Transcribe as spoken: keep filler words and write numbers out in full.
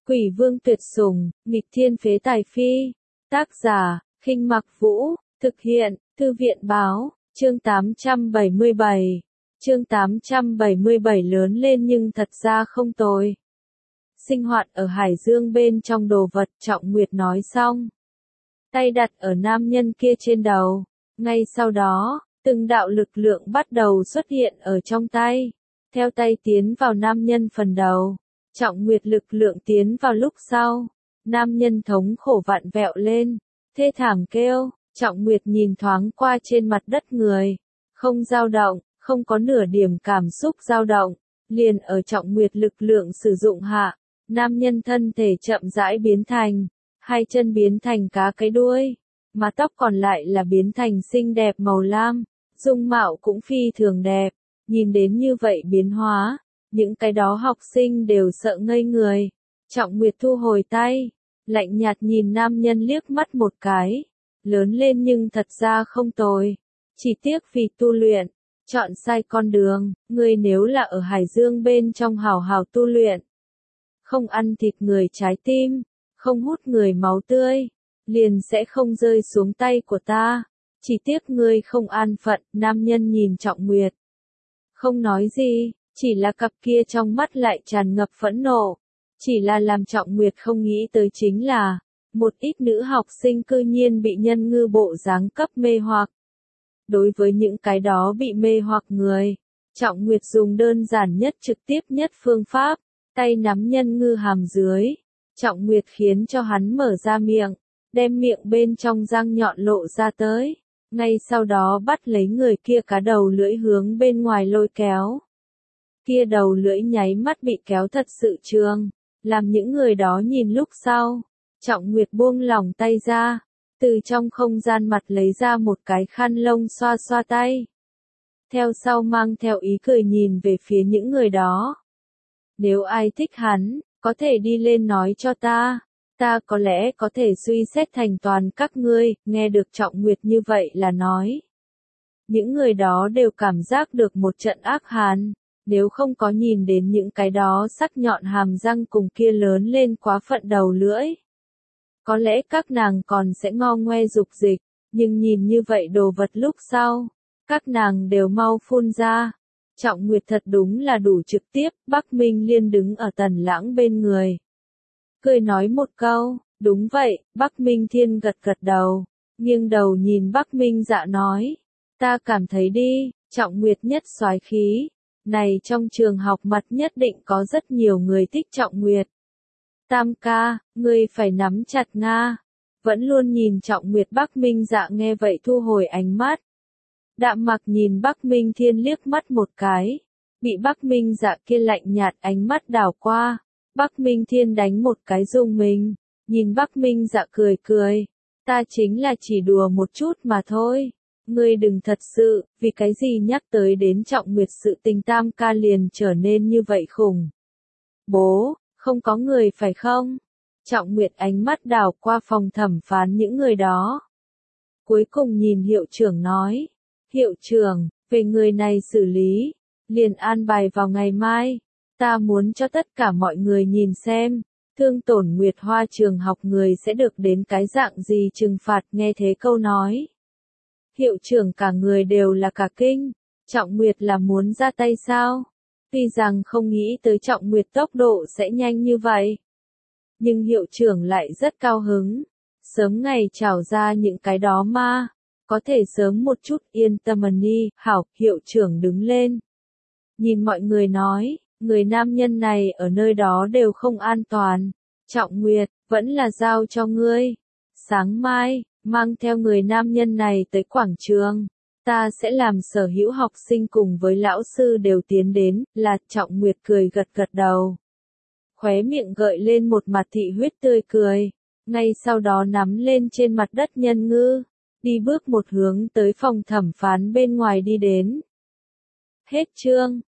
Quỷ vương tuyệt sủng, nghịch thiên phế tài phi. Tác giả, Khinh Mặc Vũ, thực hiện, Thư viện báo, chương tám trăm bảy mươi bảy. Chương tám trăm bảy mươi bảy lớn lên nhưng thật ra không tồi. Sinh hoạt ở Hải Dương bên trong đồ vật, Trọng Nguyệt nói xong. Tay đặt ở nam nhân kia trên đầu. Ngay sau đó, từng đạo lực lượng bắt đầu xuất hiện ở trong tay. Theo tay tiến vào nam nhân phần đầu. Trọng Nguyệt lực lượng tiến vào lúc sau. Nam nhân thống khổ vặn vẹo lên. Thê thảm kêu. Trọng Nguyệt nhìn thoáng qua trên mặt đất người. Không dao động, không có nửa điểm cảm xúc dao động. Liền ở Trọng Nguyệt lực lượng sử dụng hạ. Nam nhân thân thể chậm rãi biến thành. Hai chân biến thành cá cái đuôi. Mà tóc còn lại là biến thành xinh đẹp màu lam. Dung mạo cũng phi thường đẹp. Nhìn đến như vậy biến hóa. Những cái đó học sinh đều sợ ngây người. Trọng Nguyệt thu hồi tay. Lạnh nhạt nhìn nam nhân liếc mắt một cái. Lớn lên nhưng thật ra không tồi. Chỉ tiếc vì tu luyện. Chọn sai con đường. Ngươi nếu là ở Hải Dương bên trong hào hào tu luyện. Không ăn thịt người trái tim. Không hút người máu tươi. Liền sẽ không rơi xuống tay của ta. Chỉ tiếc ngươi không an phận. Nam nhân nhìn Trọng Nguyệt. Không nói gì. Chỉ là cặp kia trong mắt lại tràn ngập phẫn nộ. Chỉ là làm Trọng Nguyệt không nghĩ tới chính là, một ít nữ học sinh cư nhiên bị nhân ngư bộ dáng cấp mê hoặc. Đối với những cái đó bị mê hoặc người, Trọng Nguyệt dùng đơn giản nhất trực tiếp nhất phương pháp, tay nắm nhân ngư hàm dưới. Trọng Nguyệt khiến cho hắn mở ra miệng, đem miệng bên trong răng nhọn lộ ra tới. Ngay sau đó bắt lấy người kia cá đầu lưỡi hướng bên ngoài lôi kéo. Kia đầu lưỡi nháy mắt bị kéo thật sự trường, làm những người đó nhìn lúc sau. Trọng Nguyệt buông lỏng tay ra, từ trong không gian mặt lấy ra một cái khăn lông xoa xoa tay. Theo sau mang theo ý cười nhìn về phía những người đó. Nếu ai thích hắn, có thể đi lên nói cho ta, ta có lẽ có thể suy xét thành toàn các ngươi. Nghe được Trọng Nguyệt như vậy là nói. Những người đó đều cảm giác được một trận ác hàn. Nếu không có nhìn đến những cái đó sắc nhọn hàm răng cùng kia lớn lên quá phận đầu lưỡi. Có lẽ các nàng còn sẽ ngo ngoe dục dịch, nhưng nhìn như vậy đồ vật lúc sau, các nàng đều mau phun ra. Trọng Nguyệt thật đúng là đủ trực tiếp. Bắc Minh Liên đứng ở Tần Lãng bên người. Cười nói một câu, đúng vậy. Bắc Minh Thiên gật gật đầu, nghiêng đầu nhìn Bắc Minh Dạ nói. Ta cảm thấy đi, Trọng Nguyệt nhất soái khí. Này trong trường học mặt nhất định có rất nhiều người thích Trọng Nguyệt. Tam ca, ngươi phải nắm chặt Nga. Vẫn luôn nhìn Trọng Nguyệt. Bắc Minh Dạ nghe vậy thu hồi ánh mắt. Đạm Mặc nhìn Bắc Minh Thiên liếc mắt một cái. Bị Bắc Minh Dạ kia lạnh nhạt ánh mắt đảo qua. Bắc Minh Thiên đánh một cái rung mình. Nhìn Bắc Minh Dạ cười cười. Ta chính là chỉ đùa một chút mà thôi. Ngươi đừng thật sự, vì cái gì nhắc tới đến Trọng Nguyệt sự tình Tam ca liền trở nên như vậy khủng. Bố, không có người phải không? Trọng Nguyệt ánh mắt đảo qua phòng thẩm phán những người đó. Cuối cùng nhìn hiệu trưởng nói. Hiệu trưởng, về người này xử lý, liền an bài vào ngày mai. Ta muốn cho tất cả mọi người nhìn xem, thương tổn Nguyệt Hoa trường học người sẽ được đến cái dạng gì trừng phạt. Nghe thế câu nói. Hiệu trưởng cả người đều là cả kinh. Trọng Nguyệt là muốn ra tay sao? Tuy rằng không nghĩ tới Trọng Nguyệt tốc độ sẽ nhanh như vậy. Nhưng hiệu trưởng lại rất cao hứng. Sớm ngày trảo ra những cái đó ma. Có thể sớm một chút yên tâm đi. Hảo, hiệu trưởng đứng lên. Nhìn mọi người nói, người nam nhân này ở nơi đó đều không an toàn. Trọng Nguyệt, vẫn là giao cho ngươi. Sáng mai, mang theo người nam nhân này tới quảng trường. Ta sẽ làm sở hữu học sinh cùng với lão sư đều tiến đến. Là Trọng Nguyệt cười gật gật đầu. Khóe miệng gợi lên một mặt thị huyết tươi cười. Ngay sau đó nắm lên trên mặt đất nhân ngư. Đi bước một hướng tới phòng thẩm phán bên ngoài đi đến. Hết chương.